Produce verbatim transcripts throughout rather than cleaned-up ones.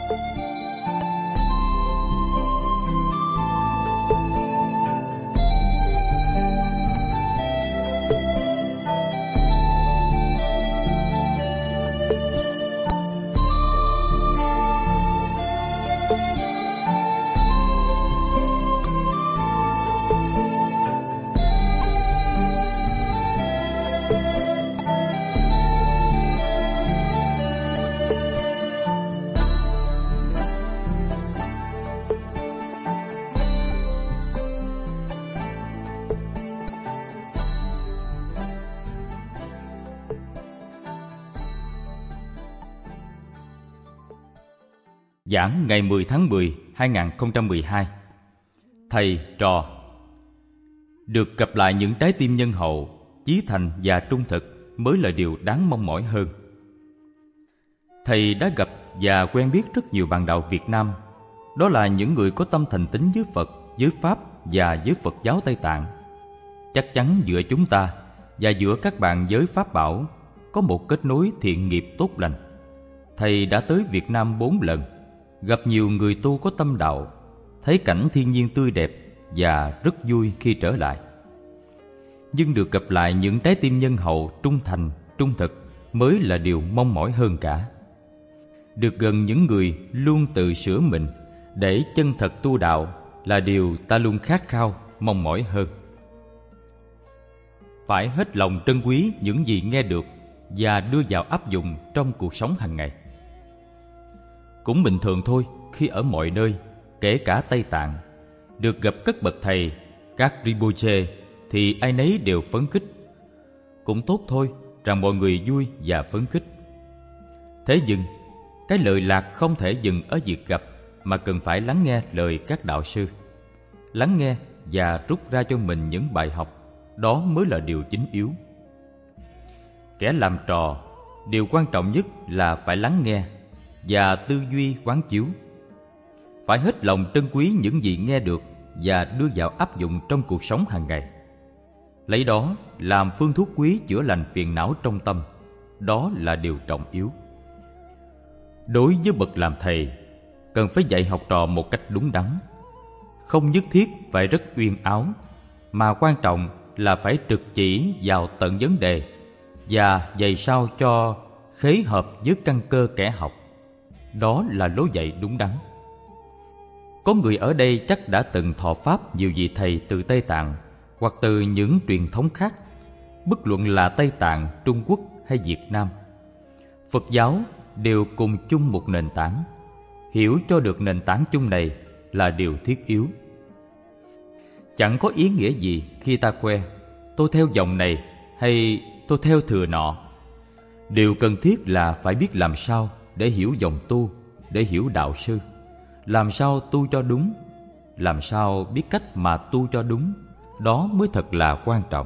Giảng ngày mười tháng mười, hai nghìn không trăm mười hai. Thầy trò. Được gặp lại những trái tim nhân hậu, chí thành và trung thực mới là điều đáng mong mỏi hơn. Thầy đã gặp và quen biết rất nhiều bạn đạo Việt Nam. Đó là những người có tâm thành tín với Phật, với Pháp và với Phật giáo Tây Tạng. Chắc chắn giữa chúng ta và giữa các bạn giới Pháp Bảo có một kết nối thiện nghiệp tốt lành. Thầy đã tới Việt Nam bốn lần, gặp nhiều người tu có tâm đạo, thấy cảnh thiên nhiên tươi đẹp và rất vui khi trở lại. Nhưng được gặp lại những trái tim nhân hậu, trung thành, trung thực mới là điều mong mỏi hơn cả. Được gần những người luôn tự sửa mình để chân thật tu đạo là điều ta luôn khát khao, mong mỏi hơn. Phải hết lòng trân quý những gì nghe được và đưa vào áp dụng trong cuộc sống hàng ngày. Cũng bình thường thôi, khi ở mọi nơi, kể cả Tây Tạng, được gặp các bậc thầy, các Rinpoche thì ai nấy đều phấn khích. Cũng tốt thôi rằng mọi người vui và phấn khích. Thế nhưng, cái lợi lạc không thể dừng ở việc gặp, mà cần phải lắng nghe lời các đạo sư. Lắng nghe và rút ra cho mình những bài học, đó mới là điều chính yếu. Kẻ làm trò, điều quan trọng nhất là phải lắng nghe và tư duy quán chiếu. Phải hết lòng trân quý những gì nghe được và đưa vào áp dụng trong cuộc sống hàng ngày. Lấy đó làm phương thuốc quý chữa lành phiền não trong tâm. Đó là điều trọng yếu. Đối với bậc làm thầy, cần phải dạy học trò một cách đúng đắn. Không nhất thiết phải rất uyên áo, mà quan trọng là phải trực chỉ vào tận vấn đề và dạy sao cho khế hợp với căn cơ kẻ học. Đó là lối dạy đúng đắn. Có người ở đây chắc đã từng thọ pháp nhiều vị thầy từ Tây Tạng hoặc từ những truyền thống khác, bất luận là Tây Tạng, Trung Quốc hay Việt Nam. Phật giáo đều cùng chung một nền tảng. Hiểu cho được nền tảng chung này là điều thiết yếu. Chẳng có ý nghĩa gì khi ta khoe tôi theo dòng này hay tôi theo thừa nọ. Điều cần thiết là phải biết làm sao để hiểu dòng tu, để hiểu đạo sư. Làm sao tu cho đúng, làm sao biết cách mà tu cho đúng, đó mới thật là quan trọng.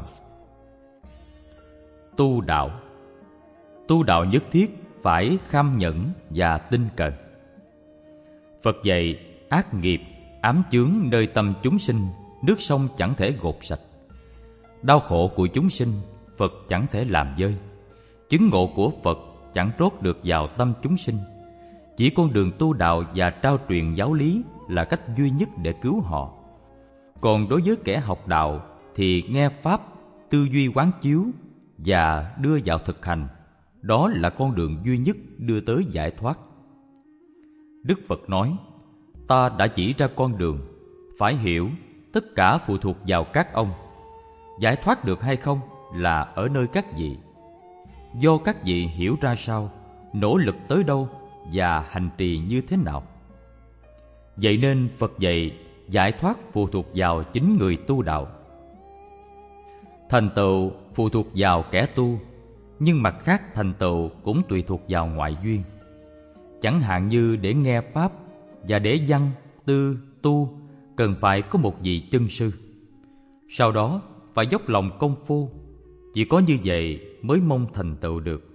Tu đạo. Tu đạo nhất thiết phải kham nhẫn và tinh cần. Phật dạy ác nghiệp ám chướng nơi tâm chúng sinh, nước sông chẳng thể gột sạch. Đau khổ của chúng sinh, Phật chẳng thể làm vơi. Chứng ngộ của Phật chẳng trót được vào tâm chúng sinh. Chỉ con đường tu đạo và trao truyền giáo lý là cách duy nhất để cứu họ. Còn đối với kẻ học đạo thì nghe pháp, tư duy quán chiếu và đưa vào thực hành, đó là con đường duy nhất đưa tới giải thoát. Đức Phật nói, ta đã chỉ ra con đường, phải hiểu, tất cả phụ thuộc vào các ông. Giải thoát được hay không là ở nơi các vị. Do các vị hiểu ra sao, nỗ lực tới đâu và hành trì như thế nào. Vậy nên Phật dạy giải thoát phụ thuộc vào chính người tu đạo. Thành tựu phụ thuộc vào kẻ tu, nhưng mặt khác thành tựu cũng tùy thuộc vào ngoại duyên. Chẳng hạn như để nghe pháp và để văn, tư, tu cần phải có một vị chân sư. Sau đó phải dốc lòng công phu. Chỉ có như vậy mới mong thành tựu được.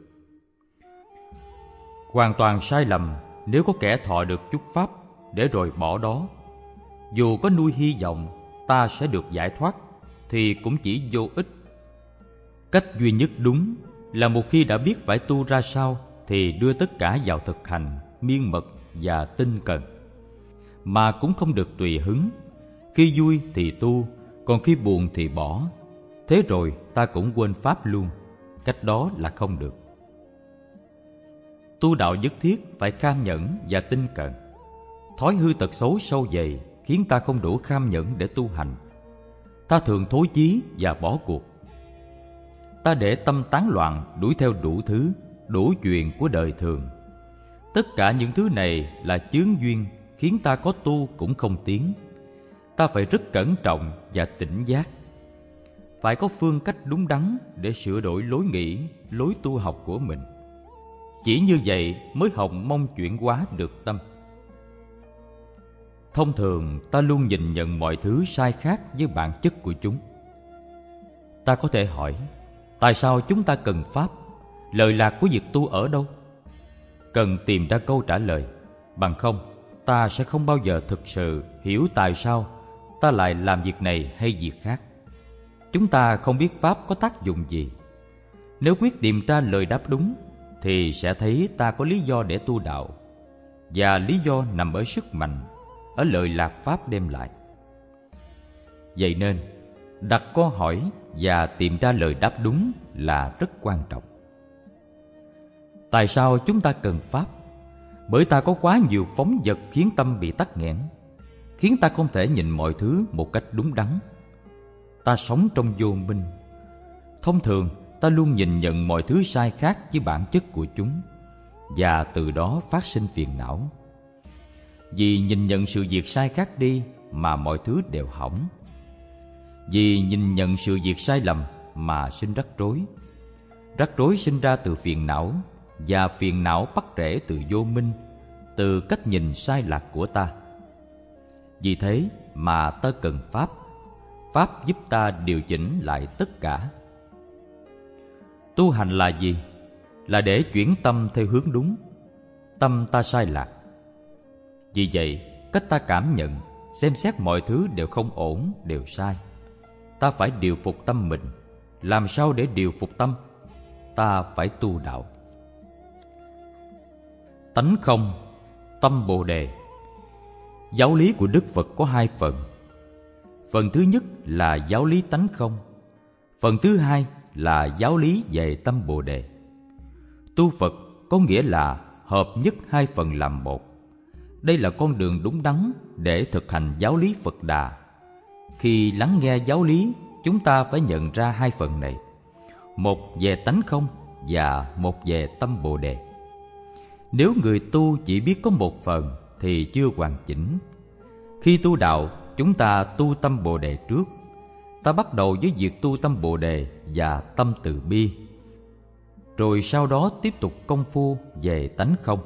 Hoàn toàn sai lầm nếu có kẻ thọ được chút pháp để rồi bỏ đó. Dù có nuôi hy vọng ta sẽ được giải thoát thì cũng chỉ vô ích. Cách duy nhất đúng là một khi đã biết phải tu ra sao thì đưa tất cả vào thực hành miên mật và tinh cần, mà cũng không được tùy hứng. Khi vui thì tu, còn khi buồn thì bỏ. Thế rồi ta cũng quên pháp luôn. Cách đó là không được. Tu đạo nhất thiết phải kham nhẫn và tinh cận. Thói hư tật xấu sâu dày khiến ta không đủ kham nhẫn để tu hành. Ta thường thối chí và bỏ cuộc. Ta để tâm tán loạn đuổi theo đủ thứ, đủ chuyện của đời thường. Tất cả những thứ này là chướng duyên khiến ta có tu cũng không tiến. Ta phải rất cẩn trọng và tỉnh giác. Phải có phương cách đúng đắn để sửa đổi lối nghĩ, lối tu học của mình. Chỉ như vậy mới hồng mong chuyển hóa được tâm. Thông thường ta luôn nhìn nhận mọi thứ sai khác với bản chất của chúng. Ta có thể hỏi, tại sao chúng ta cần pháp? Lợi lạc của việc tu ở đâu? Cần tìm ra câu trả lời. Bằng không, ta sẽ không bao giờ thực sự hiểu tại sao ta lại làm việc này hay việc khác. Chúng ta không biết pháp có tác dụng gì. Nếu quyết tìm ra lời đáp đúng, thì sẽ thấy ta có lý do để tu đạo. Và lý do nằm ở sức mạnh, ở lợi lạc pháp đem lại. Vậy nên, đặt câu hỏi và tìm ra lời đáp đúng là rất quan trọng. Tại sao chúng ta cần pháp? Bởi ta có quá nhiều phóng dật khiến tâm bị tắc nghẽn, khiến ta không thể nhìn mọi thứ một cách đúng đắn. Ta sống trong vô minh. Thông thường, ta luôn nhìn nhận mọi thứ sai khác với bản chất của chúng, và từ đó phát sinh phiền não. Vì nhìn nhận sự việc sai khác đi mà mọi thứ đều hỏng. Vì nhìn nhận sự việc sai lầm mà sinh rắc rối. Rắc rối sinh ra từ phiền não, và phiền não bắt rễ từ vô minh, từ cách nhìn sai lạc của ta. Vì thế mà ta cần pháp. Pháp giúp ta điều chỉnh lại tất cả. Tu hành là gì? Là để chuyển tâm theo hướng đúng. Tâm ta sai lạc. Vì vậy, cách ta cảm nhận, xem xét mọi thứ đều không ổn, đều sai. Ta phải điều phục tâm mình. Làm sao để điều phục tâm? Ta phải tu đạo. Tánh không, tâm Bồ Đề. Giáo lý của Đức Phật có hai phần. Phần thứ nhất là giáo lý tánh không. Phần thứ hai là giáo lý về tâm Bồ Đề. Tu Phật có nghĩa là hợp nhất hai phần làm một. Đây là con đường đúng đắn để thực hành giáo lý Phật Đà. Khi lắng nghe giáo lý, chúng ta phải nhận ra hai phần này. Một về tánh không và một về tâm Bồ Đề. Nếu người tu chỉ biết có một phần thì chưa hoàn chỉnh. Khi tu đạo, chúng ta tu tâm Bồ Đề trước. Ta bắt đầu với việc tu tâm Bồ Đề và tâm từ bi, rồi sau đó tiếp tục công phu về tánh không.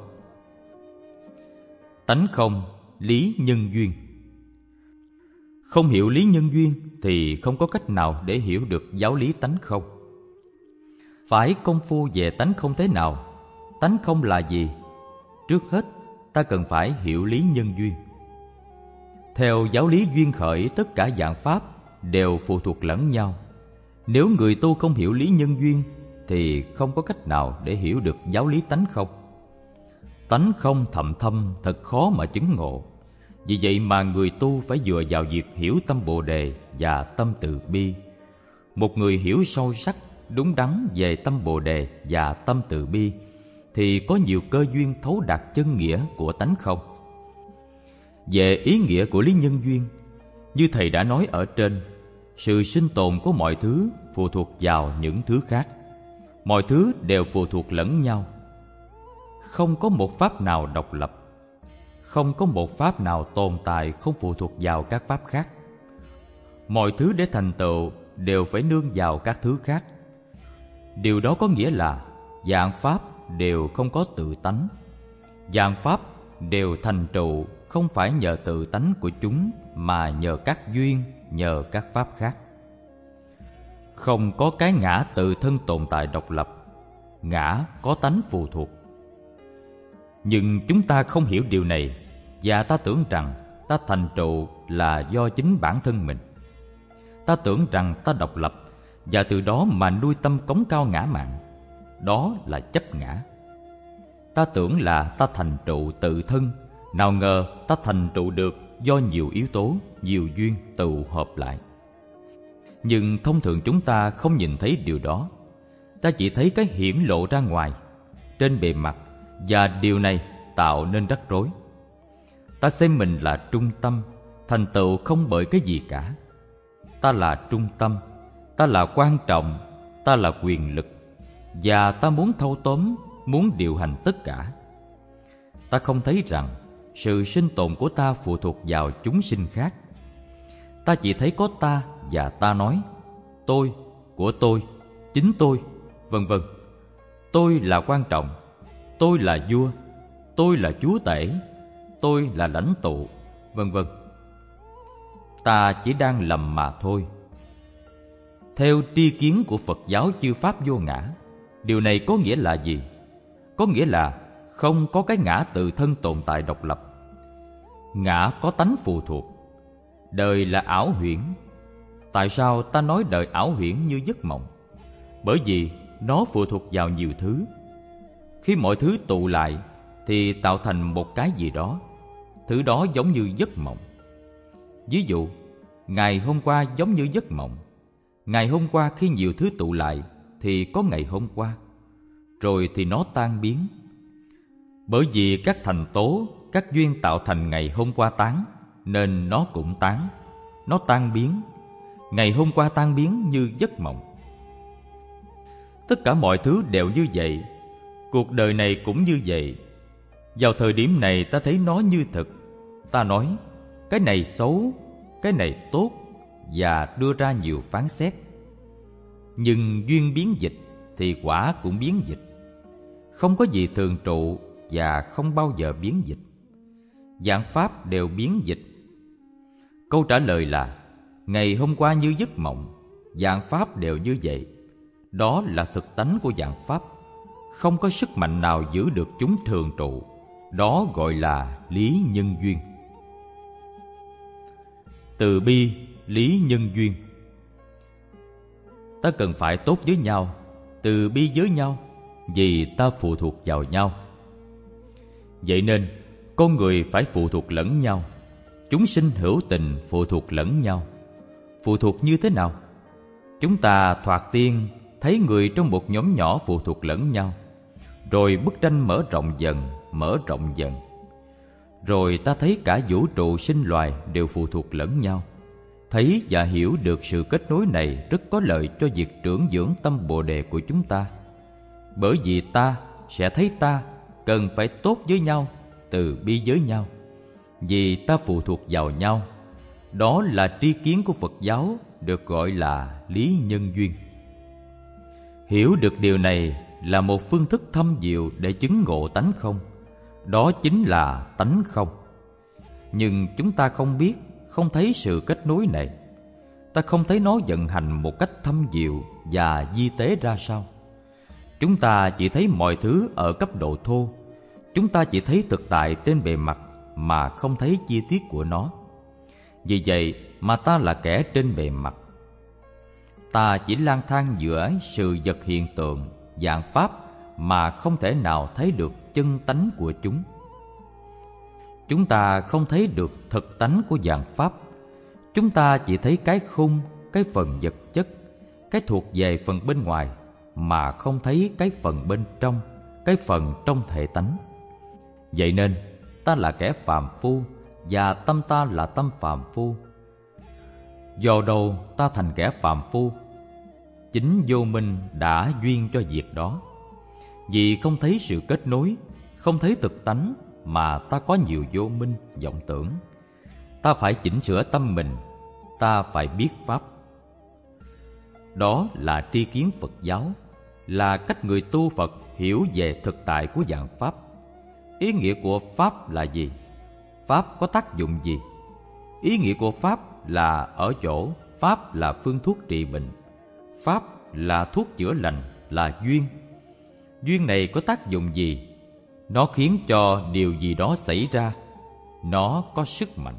Tánh không, lý nhân duyên. Không hiểu lý nhân duyên thì không có cách nào để hiểu được giáo lý tánh không. Phải công phu về tánh không thế nào? Tánh không là gì? Trước hết, ta cần phải hiểu lý nhân duyên. Theo giáo lý duyên khởi, tất cả dạng pháp đều phụ thuộc lẫn nhau. Nếu người tu không hiểu lý nhân duyên thì không có cách nào để hiểu được giáo lý tánh không. Tánh không thậm thâm thật khó mà chứng ngộ. Vì vậy mà người tu phải dựa vào việc hiểu tâm Bồ Đề và tâm từ bi. Một người hiểu sâu sắc, đúng đắn về tâm Bồ Đề và tâm từ bi thì có nhiều cơ duyên thấu đạt chân nghĩa của tánh không. Về ý nghĩa của lý nhân duyên, như thầy đã nói ở trên, sự sinh tồn của mọi thứ phụ thuộc vào những thứ khác. Mọi thứ đều phụ thuộc lẫn nhau. Không có một pháp nào độc lập. Không có một pháp nào tồn tại không phụ thuộc vào các pháp khác. Mọi thứ để thành tựu đều phải nương vào các thứ khác. Điều đó có nghĩa là dạng pháp đều không có tự tánh. Dạng pháp đều thành tựu không phải nhờ tự tánh của chúng mà nhờ các duyên, nhờ các pháp khác. Không có cái ngã tự thân tồn tại độc lập. Ngã có tánh phụ thuộc. Nhưng chúng ta không hiểu điều này, và ta tưởng rằng ta thành tựu là do chính bản thân mình. Ta tưởng rằng ta độc lập, và từ đó mà nuôi tâm cống cao ngã mạn. Đó là chấp ngã. Ta tưởng là ta thành tựu tự thân Nào ngờ ta thành tựu được do nhiều yếu tố, nhiều duyên tụ hợp lại. Nhưng thông thường chúng ta không nhìn thấy điều đó. Ta chỉ thấy cái hiển lộ ra ngoài, trên bề mặt, và điều này tạo nên rắc rối. Ta xem mình là trung tâm, thành tựu không bởi cái gì cả. Ta là trung tâm, ta là quan trọng, ta là quyền lực, và ta muốn thâu tóm, muốn điều hành tất cả. Ta không thấy rằng sự sinh tồn của ta phụ thuộc vào chúng sinh khác. Ta chỉ thấy có ta và ta nói tôi, của tôi, chính tôi, vân vân. Tôi là quan trọng, tôi là vua, tôi là chúa tể, tôi là lãnh tụ, vân vân. Ta chỉ đang lầm mà thôi. Theo tri kiến của Phật giáo chư pháp vô ngã, điều này có nghĩa là gì? Có nghĩa là không có cái ngã tự thân tồn tại độc lập. Ngã có tánh phụ thuộc. Đời là ảo huyễn. Tại sao ta nói đời ảo huyễn như giấc mộng? Bởi vì nó phụ thuộc vào nhiều thứ. Khi mọi thứ tụ lại thì tạo thành một cái gì đó. Thứ đó giống như giấc mộng. Ví dụ, ngày hôm qua giống như giấc mộng. Ngày hôm qua khi nhiều thứ tụ lại thì có ngày hôm qua, rồi thì nó tan biến. Bởi vì các thành tố, các duyên tạo thành ngày hôm qua tán, nên nó cũng tán, nó tan biến. Ngày hôm qua tan biến như giấc mộng. Tất cả mọi thứ đều như vậy. Cuộc đời này cũng như vậy. Vào thời điểm này ta thấy nó như thực. Ta nói cái này xấu, cái này tốt, và đưa ra nhiều phán xét. Nhưng duyên biến dịch thì quả cũng biến dịch. Không có gì thường trụ và không bao giờ biến dịch. Vạn pháp đều biến dịch. Câu trả lời là ngày hôm qua như giấc mộng, vạn pháp đều như vậy. Đó là thực tánh của vạn pháp. Không có sức mạnh nào giữ được chúng thường trụ. Đó gọi là lý nhân duyên. Từ bi, lý nhân duyên. Ta cần phải tốt với nhau, từ bi với nhau, vì ta phụ thuộc vào nhau. Vậy nên con người phải phụ thuộc lẫn nhau. Chúng sinh hữu tình phụ thuộc lẫn nhau. Phụ thuộc như thế nào? Chúng ta thoạt tiên thấy người trong một nhóm nhỏ phụ thuộc lẫn nhau. Rồi bức tranh mở rộng dần, mở rộng dần. Rồi ta thấy cả vũ trụ sinh loài đều phụ thuộc lẫn nhau. Thấy và hiểu được sự kết nối này rất có lợi cho việc trưởng dưỡng tâm Bồ Đề của chúng ta. Bởi vì ta sẽ thấy ta cần phải tốt với nhau, từ bi với nhau, vì ta phụ thuộc vào nhau. Đó là tri kiến của Phật giáo, được gọi là lý nhân duyên. Hiểu được điều này là một phương thức thâm diệu để chứng ngộ tánh không. Đó chính là tánh không. Nhưng chúng ta không biết, không thấy sự kết nối này. Ta không thấy nó vận hành một cách thâm diệu và vi tế ra sao. Chúng ta chỉ thấy mọi thứ ở cấp độ thô. Chúng ta chỉ thấy thực tại trên bề mặt mà không thấy chi tiết của nó. Vì vậy mà ta là kẻ trên bề mặt. Ta chỉ lang thang giữa sự vật hiện tượng, vạn pháp mà không thể nào thấy được chân tánh của chúng. Chúng ta không thấy được thực tánh của vạn pháp. Chúng ta chỉ thấy cái khung, cái phần vật chất, cái thuộc về phần bên ngoài, mà không thấy cái phần bên trong, cái phần trong thể tánh. Vậy nên ta là kẻ phàm phu, và tâm ta là tâm phàm phu. Do đâu ta thành kẻ phàm phu? Chính vô minh đã duyên cho việc đó. Vì không thấy sự kết nối, không thấy thực tánh, mà ta có nhiều vô minh, vọng tưởng. Ta phải chỉnh sửa tâm mình, ta phải biết pháp. Đó là tri kiến Phật giáo, là cách người tu Phật hiểu về thực tại của vạn pháp. Ý nghĩa của pháp là gì? Pháp có tác dụng gì? Ý nghĩa của pháp là ở chỗ pháp là phương thuốc trị bệnh, pháp là thuốc chữa lành, là duyên. Duyên này có tác dụng gì? Nó khiến cho điều gì đó xảy ra. Nó có sức mạnh.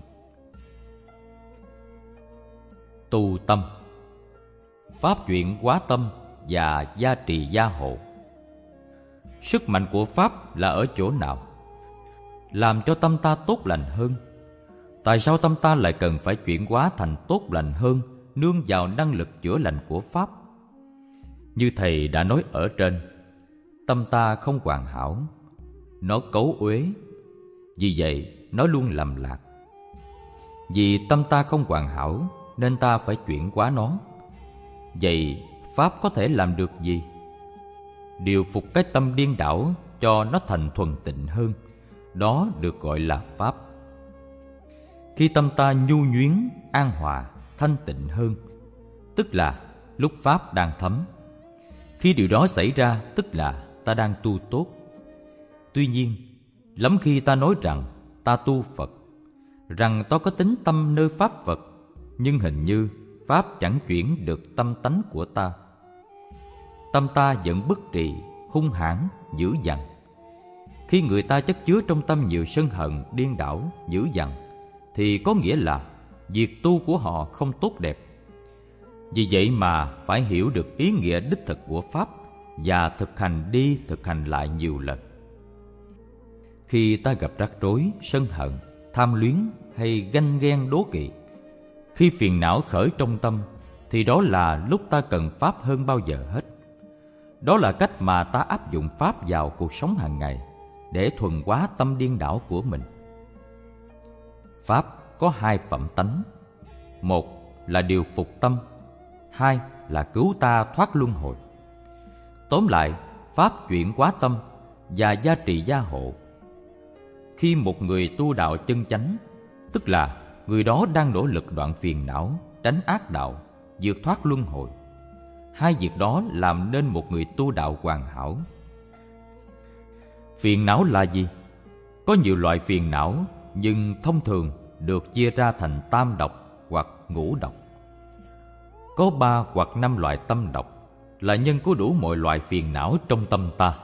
Tu tâm. Pháp chuyển hóa tâm và gia trì gia hộ. Sức mạnh của pháp là ở chỗ nào? làm cho tâm ta tốt lành hơn. Tại sao tâm ta lại cần phải chuyển hóa thành tốt lành hơn, nương vào năng lực chữa lành của Pháp? Như Thầy đã nói ở trên, tâm ta không hoàn hảo, nó cấu uế, vì vậy nó luôn lầm lạc. Vì tâm ta không hoàn hảo nên ta phải chuyển hóa nó. Vậy Pháp có thể làm được gì? Điều phục cái tâm điên đảo cho nó thành thuần tịnh hơn, đó được gọi là Pháp. Khi tâm ta nhu nhuyến, an hòa, thanh tịnh hơn, tức là lúc Pháp đang thấm. Khi điều đó xảy ra, tức là ta đang tu tốt. Tuy nhiên, lắm khi ta nói rằng ta tu Phật, rằng ta có tính tâm nơi Pháp Phật, nhưng hình như Pháp chẳng chuyển được tâm tánh của ta. Tâm ta vẫn bất trì, hung hãn, dữ dằn. Khi người ta chất chứa trong tâm nhiều sân hận, điên đảo, dữ dằn, thì có nghĩa là việc tu của họ không tốt đẹp. Vì vậy mà phải hiểu được ý nghĩa đích thực của Pháp và thực hành đi thực hành lại nhiều lần. Khi ta gặp rắc rối, sân hận, tham luyến hay ganh ghen đố kỵ, khi phiền não khởi trong tâm, thì đó là lúc ta cần Pháp hơn bao giờ hết. Đó là cách mà ta áp dụng Pháp vào cuộc sống hàng ngày để thuần hóa tâm điên đảo của mình. Pháp có hai phẩm tánh. Một là điều phục tâm, hai là cứu ta thoát luân hồi. Tóm lại, Pháp chuyển hóa tâm và gia trì gia hộ. Khi một người tu đạo chân chánh, tức là người đó đang nỗ lực đoạn phiền não, tránh ác đạo, vượt thoát luân hồi. Hai việc đó làm nên một người tu đạo hoàn hảo. Phiền não là gì? Có nhiều loại phiền não, nhưng thông thường được chia ra thành tam độc hoặc ngũ độc. Có ba hoặc năm loại tâm độc, là nhân của đủ mọi loại phiền não trong tâm ta.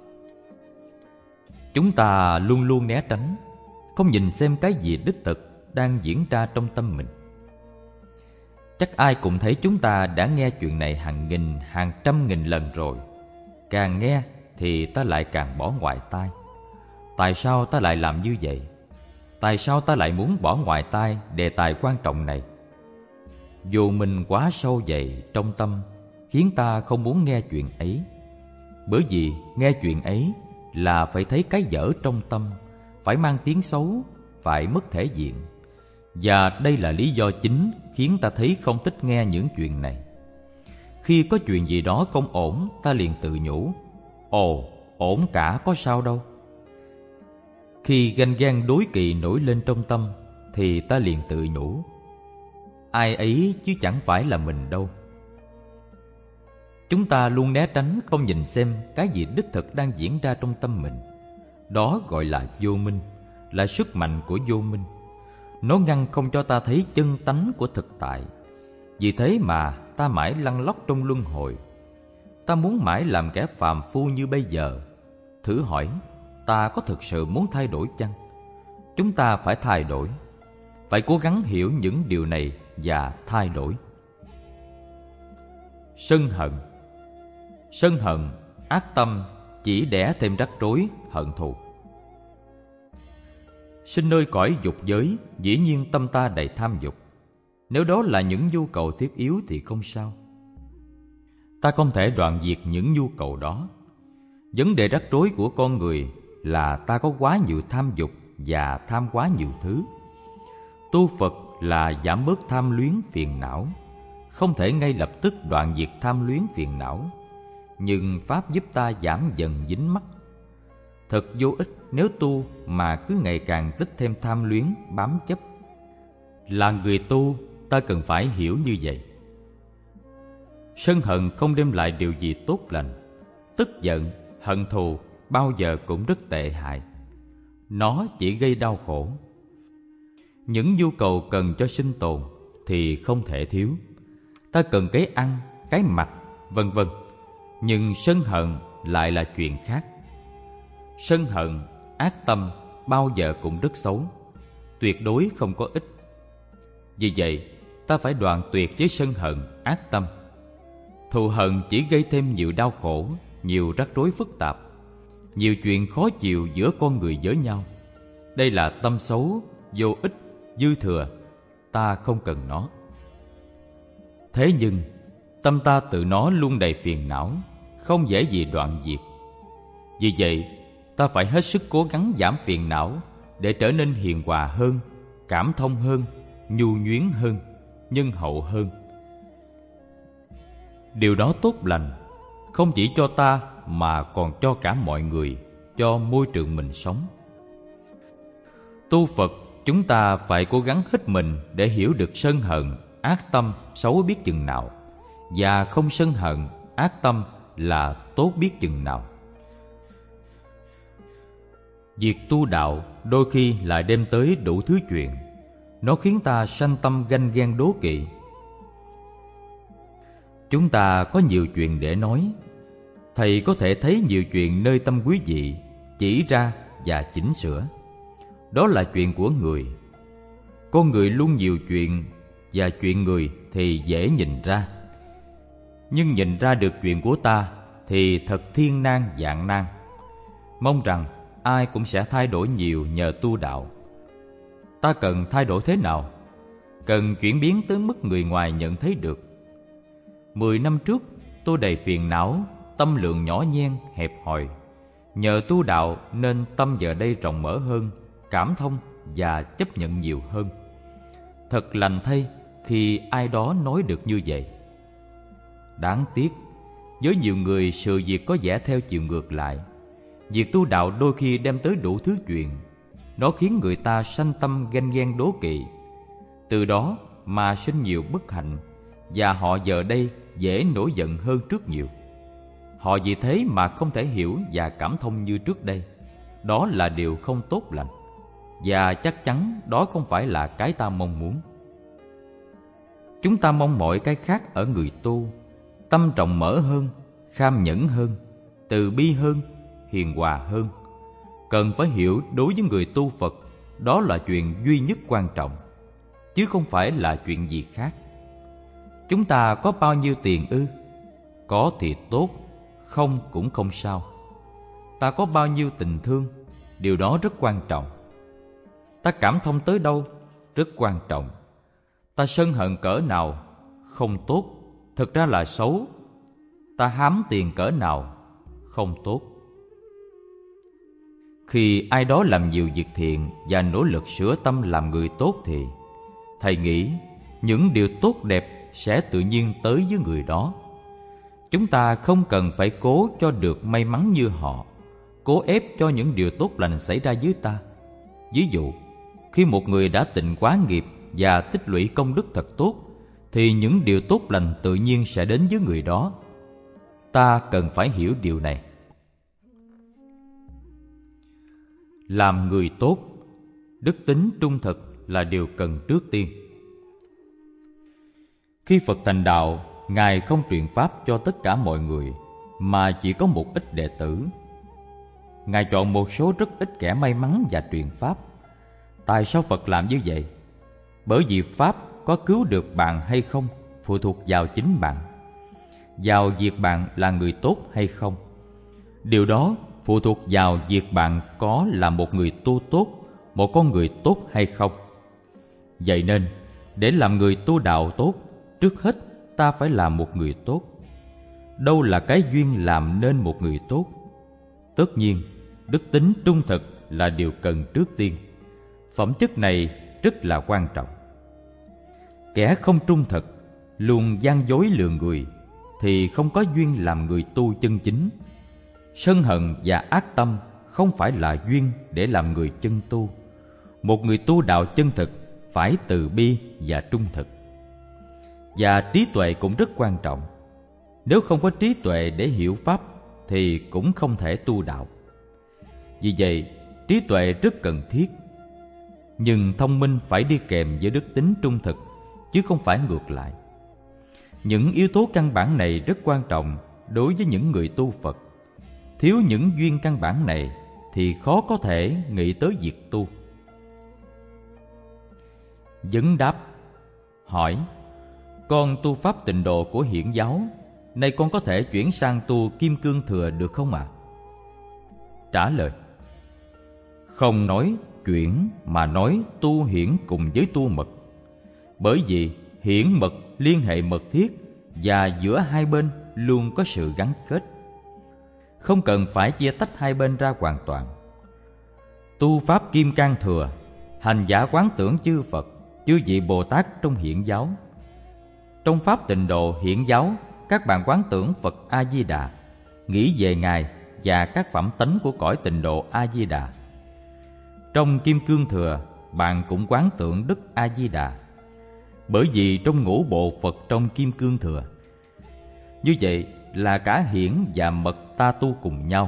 Chúng ta luôn luôn né tránh, không nhìn xem cái gì đích thực đang diễn ra trong tâm mình. Chắc ai cũng thấy chúng ta đã nghe chuyện này hàng nghìn, hàng trăm nghìn lần rồi. Càng nghe thì ta lại càng bỏ ngoài tai. Tại sao ta lại làm như vậy? Tại sao ta lại muốn bỏ ngoài tai đề tài quan trọng này? Dù mình quá sâu dày trong tâm, khiến ta không muốn nghe chuyện ấy. Bởi vì nghe chuyện ấy là phải thấy cái dở trong tâm, phải mang tiếng xấu, phải mất thể diện. Và đây là lý do chính khiến ta thấy không thích nghe những chuyện này. Khi có chuyện gì đó không ổn, ta liền tự nhủ: ồ, ổn cả, có sao đâu. Khi ganh ghen đố kỵ nổi lên trong tâm, thì ta liền tự nhủ: ai ấy chứ chẳng phải là mình đâu. Chúng ta luôn né tránh, không nhìn xem cái gì đích thực đang diễn ra trong tâm mình. Đó gọi là vô minh, là sức mạnh của vô minh. Nó ngăn không cho ta thấy chân tánh của thực tại. Vì thế mà ta mãi lăn lóc trong luân hồi. Ta muốn mãi làm kẻ phàm phu như bây giờ. Thử hỏi, ta có thực sự muốn thay đổi chăng? Chúng ta phải thay đổi, phải cố gắng hiểu những điều này và thay đổi. Sân hận. Sân hận, ác tâm chỉ đẻ thêm rắc rối, hận thù. Sinh nơi cõi dục giới, dĩ nhiên tâm ta đầy tham dục. Nếu đó là những nhu cầu thiết yếu thì không sao. Ta không thể đoạn diệt những nhu cầu đó. Vấn đề rắc rối của con người là ta có quá nhiều tham dục và tham quá nhiều thứ. Tu Phật là giảm bớt tham luyến phiền não. Không thể ngay lập tức đoạn diệt tham luyến phiền não, nhưng Pháp giúp ta giảm dần dính mắc. Thật vô ích nếu tu mà cứ ngày càng tích thêm tham luyến, bám chấp. Là người tu, ta cần phải hiểu như vậy. Sân hận không đem lại điều gì tốt lành. Tức giận, hận thù bao giờ cũng rất tệ hại. Nó chỉ gây đau khổ. Những nhu cầu cần cho sinh tồn thì không thể thiếu. Ta cần cái ăn, cái mặc, vân vân. Nhưng sân hận lại là chuyện khác. Sân hận, ác tâm bao giờ cũng rất xấu, tuyệt đối không có ích. Vì vậy, ta phải đoạn tuyệt với sân hận, ác tâm. Thù hận chỉ gây thêm nhiều đau khổ, nhiều rắc rối phức tạp, nhiều chuyện khó chịu giữa con người với nhau. Đây là tâm xấu, vô ích, dư thừa, ta không cần nó. Thế nhưng tâm ta tự nó luôn đầy phiền não, không dễ gì đoạn diệt. Vì vậy ta phải hết sức cố gắng giảm phiền não để trở nên hiền hòa hơn, cảm thông hơn, nhu nhuyến hơn, nhân hậu hơn. Điều đó tốt lành, không chỉ cho ta mà còn cho cả mọi người, cho môi trường mình sống. Tu Phật, chúng ta phải cố gắng hết mình để hiểu được sân hận, ác tâm, xấu biết chừng nào, và không sân hận, ác tâm là tốt biết chừng nào. Việc tu đạo đôi khi lại đem tới đủ thứ chuyện. Nó khiến ta sanh tâm ganh ghen đố kỵ. Chúng ta có nhiều chuyện để nói. Thầy có thể thấy nhiều chuyện nơi tâm quý vị, chỉ ra và chỉnh sửa. Đó là chuyện của người. Con người luôn nhiều chuyện, và chuyện người thì dễ nhìn ra. Nhưng nhìn ra được chuyện của ta thì thật thiên nan vạn nan. Mong rằng ai cũng sẽ thay đổi nhiều nhờ tu đạo. Ta cần thay đổi thế nào? Cần chuyển biến tới mức người ngoài nhận thấy được. Mười năm trước tôi đầy phiền não, tâm lượng nhỏ nhen, hẹp hòi. Nhờ tu đạo nên tâm giờ đây rộng mở hơn, cảm thông và chấp nhận nhiều hơn. Thật lành thay khi ai đó nói được như vậy. Đáng tiếc, với nhiều người sự việc có vẻ theo chiều ngược lại. Việc tu đạo đôi khi đem tới đủ thứ chuyện. Nó khiến người ta sanh tâm ganh ghen đố kỵ. Từ đó mà sinh nhiều bất hạnh, và họ giờ đây dễ nổi giận hơn trước nhiều. Họ vì thế mà không thể hiểu và cảm thông như trước đây. Đó là điều không tốt lành, và chắc chắn đó không phải là cái ta mong muốn. Chúng ta mong mọi cái khác ở người tu: tâm rộng mở hơn, kham nhẫn hơn, từ bi hơn, hiền hòa hơn. Cần phải hiểu đối với người tu Phật, đó là chuyện duy nhất quan trọng, chứ không phải là chuyện gì khác. Chúng ta có bao nhiêu tiền ư? Có thì tốt, không cũng không sao. Ta có bao nhiêu tình thương? Điều đó rất quan trọng. Ta cảm thông tới đâu? Rất quan trọng. Ta sân hận cỡ nào? Không tốt, thực ra là xấu. Ta hám tiền cỡ nào? Không tốt. Khi ai đó làm nhiều việc thiện và nỗ lực sửa tâm làm người tốt thì thầy nghĩ những điều tốt đẹp sẽ tự nhiên tới với người đó. Chúng ta không cần phải cố cho được may mắn như họ, cố ép cho những điều tốt lành xảy ra với ta. Ví dụ, khi một người đã tịnh hóa nghiệp và tích lũy công đức thật tốt, thì những điều tốt lành tự nhiên sẽ đến với người đó. Ta cần phải hiểu điều này. Làm người tốt, đức tính trung thực là điều cần trước tiên. Khi Phật thành đạo, Ngài không truyền pháp cho tất cả mọi người, mà chỉ có một ít đệ tử. Ngài chọn một số rất ít kẻ may mắn và truyền pháp. Tại sao Phật làm như vậy? Bởi vì pháp có cứu được bạn hay không phụ thuộc vào chính bạn, vào việc bạn là người tốt hay không. Điều đó phụ thuộc vào việc bạn có là một người tu tốt, một con người tốt hay không. Vậy nên, để làm người tu đạo tốt, trước hết ta phải là một người tốt. Đâu là cái duyên làm nên một người tốt? Tất nhiên, đức tính trung thực là điều cần trước tiên. Phẩm chất này rất là quan trọng. Kẻ không trung thực, luôn gian dối lừa người, thì không có duyên làm người tu chân chính. Sân hận và ác tâm không phải là duyên để làm người chân tu. Một người tu đạo chân thực phải từ bi và trung thực. Và trí tuệ cũng rất quan trọng. Nếu không có trí tuệ để hiểu pháp thì cũng không thể tu đạo. Vì vậy, trí tuệ rất cần thiết. Nhưng thông minh phải đi kèm với đức tính trung thực, chứ không phải ngược lại. Những yếu tố căn bản này rất quan trọng đối với những người tu Phật. Thiếu những duyên căn bản này thì khó có thể nghĩ tới việc tu. Vấn đáp: hỏi, con tu pháp tịnh độ của Hiển giáo, nay con có thể chuyển sang tu Kim Cương Thừa được không ạ? À? Trả lời: không nói chuyển mà nói tu hiển cùng với tu mật. Bởi vì hiển mật liên hệ mật thiết và giữa hai bên luôn có sự gắn kết, không cần phải chia tách hai bên ra hoàn toàn. Tu pháp Kim Cang Thừa, hành giả quán tưởng chư Phật, chư vị Bồ Tát trong hiển giáo. Trong pháp Tịnh Độ hiển giáo, các bạn quán tưởng Phật A Di Đà, nghĩ về Ngài và các phẩm tánh của cõi Tịnh Độ A Di Đà. Trong Kim Cương Thừa, bạn cũng quán tưởng Đức A Di Đà, bởi vì trong ngũ bộ Phật trong Kim Cương Thừa. Như vậy là cả hiển và mật ta tu cùng nhau.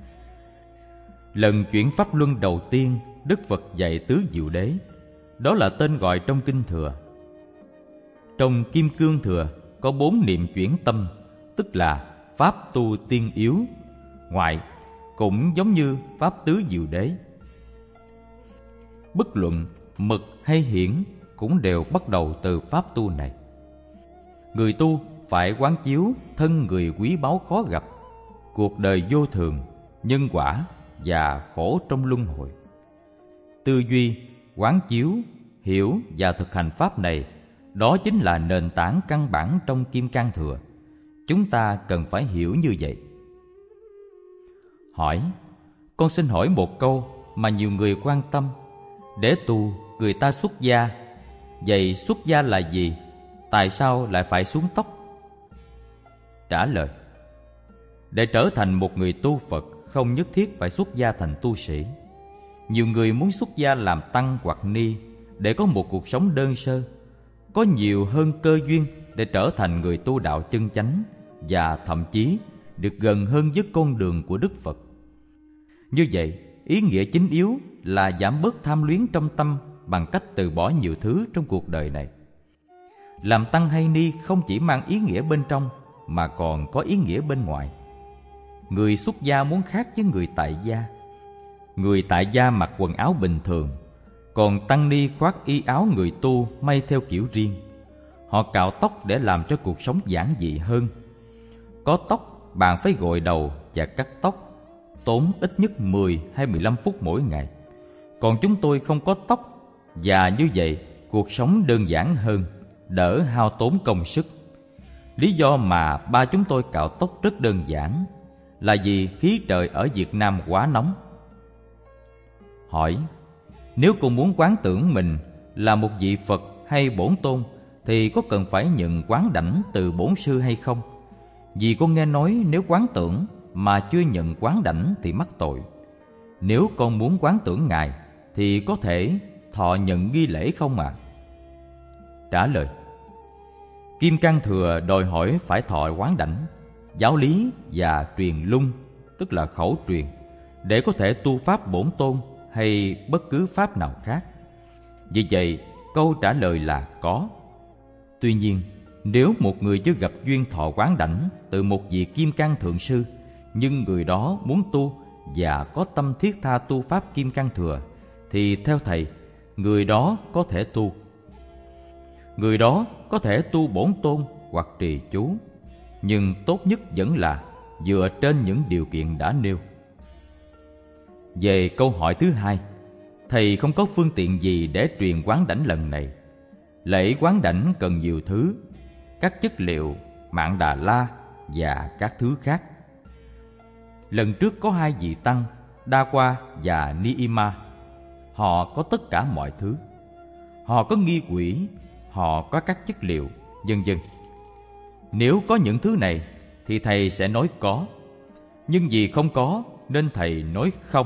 Lần chuyển pháp luân đầu tiên, Đức Phật dạy tứ diệu đế, đó là tên gọi trong Kinh Thừa. Trong Kim Cương Thừa có bốn niệm chuyển tâm, tức là pháp tu tiên yếu, ngoại, cũng giống như pháp tứ diệu đế. Bất luận mật hay hiển cũng đều bắt đầu từ pháp tu này. Người tu phải quán chiếu thân người quý báu khó gặp, cuộc đời vô thường, nhân quả và khổ trong luân hồi. Tư duy, quán chiếu, hiểu và thực hành pháp này, đó chính là nền tảng căn bản trong Kim Cang Thừa. Chúng ta cần phải hiểu như vậy. Hỏi, con xin hỏi một câu mà nhiều người quan tâm. Để tu, người ta xuất gia. Vậy xuất gia là gì? Tại sao lại phải xuống tóc? Trả lời, để trở thành một người tu Phật, không nhất thiết phải xuất gia thành tu sĩ. Nhiều người muốn xuất gia làm tăng hoặc ni để có một cuộc sống đơn sơ, có nhiều hơn cơ duyên để trở thành người tu đạo chân chánh, và thậm chí được gần hơn với con đường của Đức Phật. Như vậy, ý nghĩa chính yếu là giảm bớt tham luyến trong tâm bằng cách từ bỏ nhiều thứ trong cuộc đời này. Làm tăng hay ni không chỉ mang ý nghĩa bên trong mà còn có ý nghĩa bên ngoài. Người xuất gia muốn khác với người tại gia. Người tại gia mặc quần áo bình thường, còn tăng ni khoác y áo người tu may theo kiểu riêng. Họ cạo tóc để làm cho cuộc sống giản dị hơn. Có tóc, bạn phải gội đầu và cắt tóc, tốn ít nhất mười hay mười lăm phút mỗi ngày. Còn chúng tôi không có tóc, và như vậy cuộc sống đơn giản hơn, đỡ hao tốn công sức. Lý do mà ba chúng tôi cạo tóc rất đơn giản là vì khí trời ở Việt Nam quá nóng. Hỏi, nếu cô muốn quán tưởng mình là một vị Phật hay bổn tôn thì có cần phải nhận quán đảnh từ bổn sư hay không? Vì con nghe nói nếu quán tưởng mà chưa nhận quán đảnh thì mắc tội. Nếu con muốn quán tưởng Ngài thì có thể thọ nhận nghi lễ không ạ? À? Trả lời, Kim Cang Thừa đòi hỏi phải thọ quán đảnh, giáo lý và truyền luân, tức là khẩu truyền, để có thể tu pháp bổn tôn hay bất cứ pháp nào khác. Vì vậy, câu trả lời là có. Tuy nhiên, nếu một người chưa gặp duyên thọ quán đảnh từ một vị Kim Cang Thượng Sư, nhưng người đó muốn tu và có tâm thiết tha tu pháp Kim Cang Thừa, thì theo thầy, người đó có thể tu. Người đó có thể tu bổn tôn hoặc trì chú, nhưng tốt nhất vẫn là dựa trên những điều kiện đã nêu. Về câu hỏi thứ hai, thầy không có phương tiện gì để truyền quán đảnh lần này. Lễ quán đảnh cần nhiều thứ, các chất liệu, Mạn Đà La và các thứ khác. Lần trước có hai vị tăng, Đa Qua và Ni-ima. Họ có tất cả mọi thứ. Họ có nghi quỹ, họ có các chất liệu, vân vân. Nếu có những thứ này thì thầy sẽ nói có, nhưng vì không có nên thầy nói không.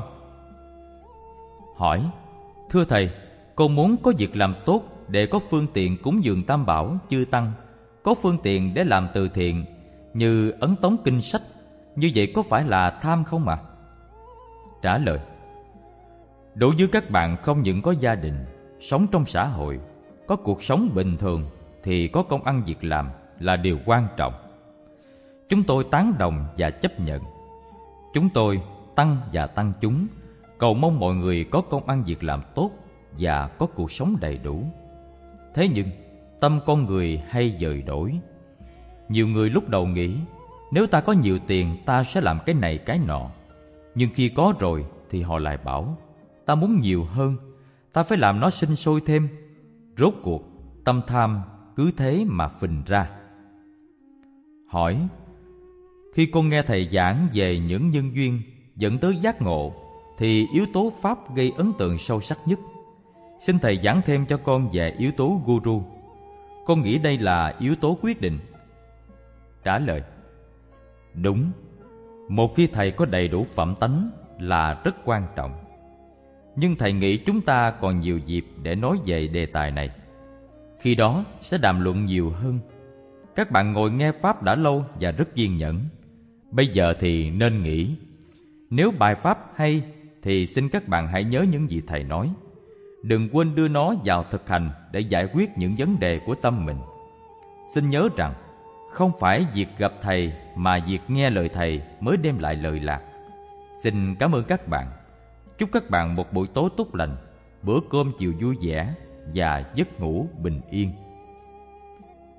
Hỏi, thưa thầy, con muốn có việc làm tốt để có phương tiện cúng dường Tam Bảo, chư Tăng, có phương tiện để làm từ thiện như ấn tống kinh sách, như vậy có phải là tham không ạ? À? Trả lời, đối với các bạn không những có gia đình, sống trong xã hội, có cuộc sống bình thường thì có công ăn việc làm là điều quan trọng. Chúng tôi tán đồng và chấp nhận. Chúng tôi, tăng và tăng chúng, cầu mong mọi người có công ăn việc làm tốt và có cuộc sống đầy đủ. Thế nhưng, tâm con người hay dời đổi. Nhiều người lúc đầu nghĩ, nếu ta có nhiều tiền ta sẽ làm cái này cái nọ. Nhưng khi có rồi thì họ lại bảo, ta muốn nhiều hơn, ta phải làm nó sinh sôi thêm. Rốt cuộc, tâm tham cứ thế mà phình ra. Hỏi: khi con nghe thầy giảng về những nhân duyên dẫn tới giác ngộ, thì yếu tố Pháp gây ấn tượng sâu sắc nhất. Xin thầy giảng thêm cho con về yếu tố Guru. Con nghĩ đây là yếu tố quyết định. Trả lời: đúng, một khi thầy có đầy đủ phẩm tánh là rất quan trọng. Nhưng thầy nghĩ chúng ta còn nhiều dịp để nói về đề tài này. Khi đó sẽ đàm luận nhiều hơn. Các bạn ngồi nghe Pháp đã lâu và rất kiên nhẫn. Bây giờ thì nên nghỉ. Nếu bài Pháp hay thì xin các bạn hãy nhớ những gì thầy nói. Đừng quên đưa nó vào thực hành để giải quyết những vấn đề của tâm mình. Xin nhớ rằng không phải việc gặp thầy mà việc nghe lời thầy mới đem lại lợi lạc. Xin cảm ơn các bạn. Chúc các bạn một buổi tối tốt lành, bữa cơm chiều vui vẻ và giấc ngủ bình yên.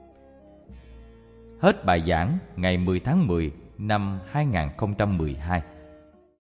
Hết bài giảng ngày mười tháng mười năm hai nghìn không trăm mười hai.